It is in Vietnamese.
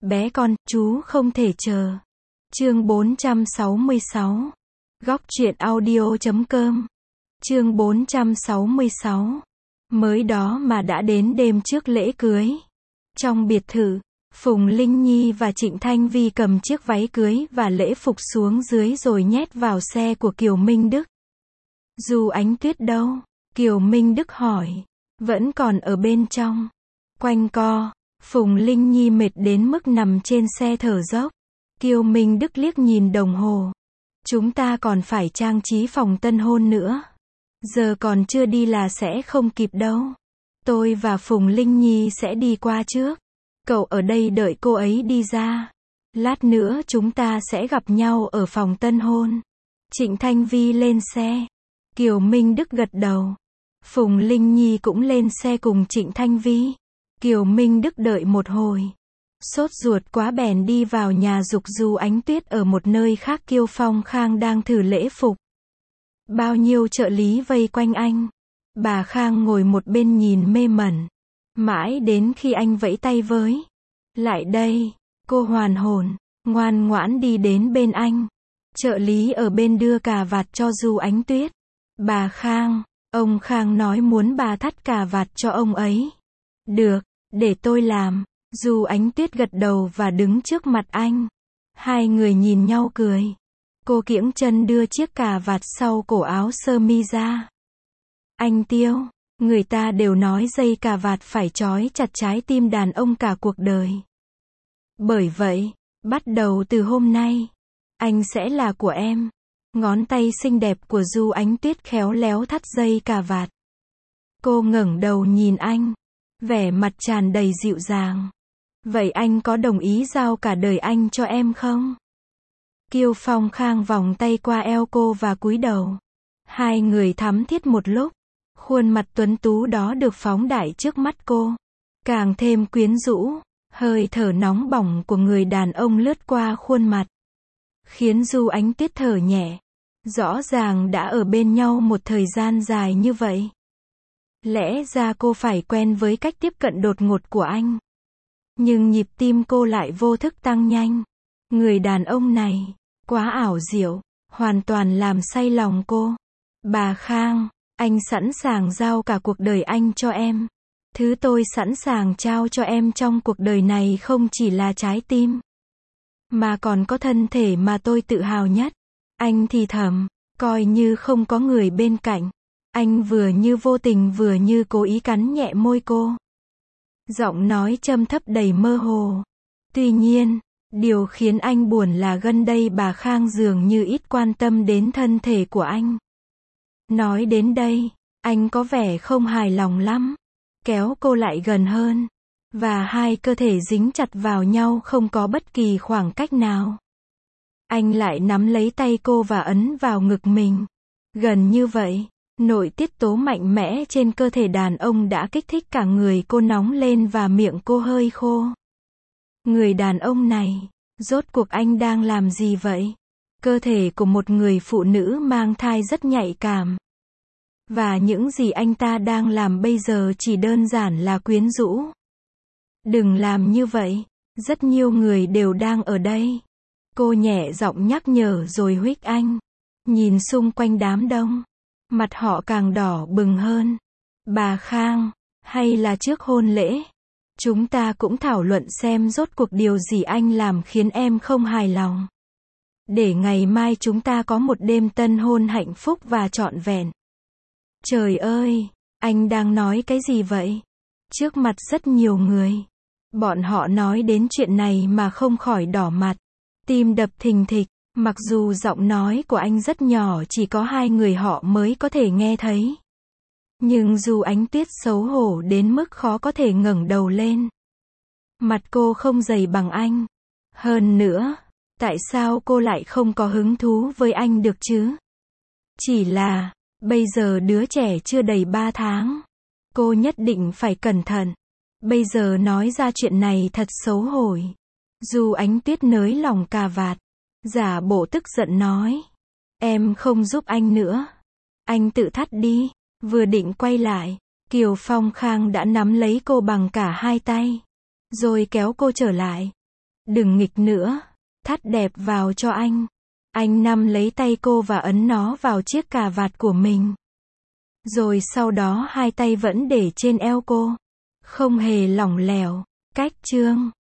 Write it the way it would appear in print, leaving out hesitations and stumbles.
Bé con, chú không thể chờ. Chương 466. Góc truyện audio.com. Chương 466. Mới đó mà đã đến đêm trước lễ cưới. Trong biệt thự, Phùng Linh Nhi và Trịnh Thanh Vi cầm chiếc váy cưới và lễ phục xuống dưới rồi nhét vào xe của Kiều Minh Đức. Du Ánh Tuyết đâu? Kiều Minh Đức hỏi. Vẫn còn ở bên trong. Quanh co, Phùng Linh Nhi mệt đến mức nằm trên xe thở dốc. Kiều Minh Đức liếc nhìn đồng hồ. Chúng ta còn phải trang trí phòng tân hôn nữa. Giờ còn chưa đi là sẽ không kịp đâu. Tôi và Phùng Linh Nhi sẽ đi qua trước. Cậu ở đây đợi cô ấy đi ra. Lát nữa chúng ta sẽ gặp nhau ở phòng tân hôn. Trịnh Thanh Vi lên xe. Kiều Minh Đức gật đầu. Phùng Linh Nhi cũng lên xe cùng Trịnh Thanh Vi. Kiều Minh Đức đợi một hồi. Sốt ruột quá bèn đi vào nhà giục Du Ánh Tuyết ở một nơi khác. Kiêu Phong Khang đang thử lễ phục. Bao nhiêu trợ lý vây quanh anh. Bà Khang ngồi một bên nhìn mê mẩn. Mãi đến khi anh vẫy tay với. Lại đây, cô hoàn hồn, ngoan ngoãn đi đến bên anh. Trợ lý ở bên đưa cà vạt cho Du Ánh Tuyết. Bà Khang, ông Khang nói muốn bà thắt cà vạt cho ông ấy. Được, để tôi làm. Du Ánh Tuyết gật đầu và đứng trước mặt anh. Hai người nhìn nhau cười. Cô kiễng chân đưa chiếc cà vạt sau cổ áo sơ mi ra. Anh Tiêu, người ta đều nói dây cà vạt phải trói chặt trái tim đàn ông cả cuộc đời. Bởi vậy, bắt đầu từ hôm nay, anh sẽ là của em. Ngón tay xinh đẹp của Du Ánh Tuyết khéo léo thắt dây cà vạt. Cô ngẩng đầu nhìn anh, vẻ mặt tràn đầy dịu dàng. Vậy anh có đồng ý giao cả đời anh cho em không? Kiêu Phong Khang vòng tay qua eo cô và cúi đầu. Hai người thắm thiết một lúc. Khuôn mặt tuấn tú đó được phóng đại trước mắt cô. Càng thêm quyến rũ. Hơi thở nóng bỏng của người đàn ông lướt qua khuôn mặt. Khiến Du Ánh Tuyết thở nhẹ. Rõ ràng đã ở bên nhau một thời gian dài như vậy. Lẽ ra cô phải quen với cách tiếp cận đột ngột của anh. Nhưng nhịp tim cô lại vô thức tăng nhanh. Người đàn ông này, quá ảo diệu, hoàn toàn làm say lòng cô. Bà Khang, anh sẵn sàng giao cả cuộc đời anh cho em. Thứ tôi sẵn sàng trao cho em trong cuộc đời này không chỉ là trái tim, mà còn có thân thể mà tôi tự hào nhất. Anh thì thầm, coi như không có người bên cạnh. Anh vừa như vô tình vừa như cố ý cắn nhẹ môi cô. Giọng nói trầm thấp đầy mơ hồ. Tuy nhiên, điều khiến anh buồn là gần đây bà Khang dường như ít quan tâm đến thân thể của anh. Nói đến đây, anh có vẻ không hài lòng lắm. Kéo cô lại gần hơn. Và hai cơ thể dính chặt vào nhau không có bất kỳ khoảng cách nào. Anh lại nắm lấy tay cô và ấn vào ngực mình. Gần như vậy, nội tiết tố mạnh mẽ trên cơ thể đàn ông đã kích thích cả người cô nóng lên và miệng cô hơi khô. Người đàn ông này, rốt cuộc anh đang làm gì vậy? Cơ thể của một người phụ nữ mang thai rất nhạy cảm. Và những gì anh ta đang làm bây giờ chỉ đơn giản là quyến rũ. Đừng làm như vậy, rất nhiều người đều đang ở đây. Cô nhẹ giọng nhắc nhở rồi huých anh. Nhìn xung quanh đám đông, mặt họ càng đỏ bừng hơn. Bà Khang, hay là trước hôn lễ, chúng ta cũng thảo luận xem rốt cuộc điều gì anh làm khiến em không hài lòng. Để ngày mai chúng ta có một đêm tân hôn hạnh phúc và trọn vẹn. Trời ơi, anh đang nói cái gì vậy? Trước mặt rất nhiều người. Bọn họ nói đến chuyện này mà không khỏi đỏ mặt. Tim đập thình thịch. Mặc dù giọng nói của anh rất nhỏ chỉ có hai người họ mới có thể nghe thấy. Nhưng Du Ánh Tuyết xấu hổ đến mức khó có thể ngẩng đầu lên. Mặt cô không dày bằng anh. Hơn nữa, tại sao cô lại không có hứng thú với anh được chứ? Chỉ là, bây giờ đứa trẻ chưa đầy 3 tháng. Cô nhất định phải cẩn thận. Bây giờ nói ra chuyện này thật xấu hổ. Du Ánh Tuyết nới lỏng cà vạt. Giả bộ tức giận nói. Em không giúp anh nữa. Anh tự thắt đi. Vừa định quay lại, Kiều Phong Khang đã nắm lấy cô bằng cả hai tay. Rồi kéo cô trở lại. Đừng nghịch nữa. Thắt đẹp vào cho anh. Anh nắm lấy tay cô và ấn nó vào chiếc cà vạt của mình. Rồi sau đó hai tay vẫn để trên eo cô. Không hề lỏng lẻo. Cách chương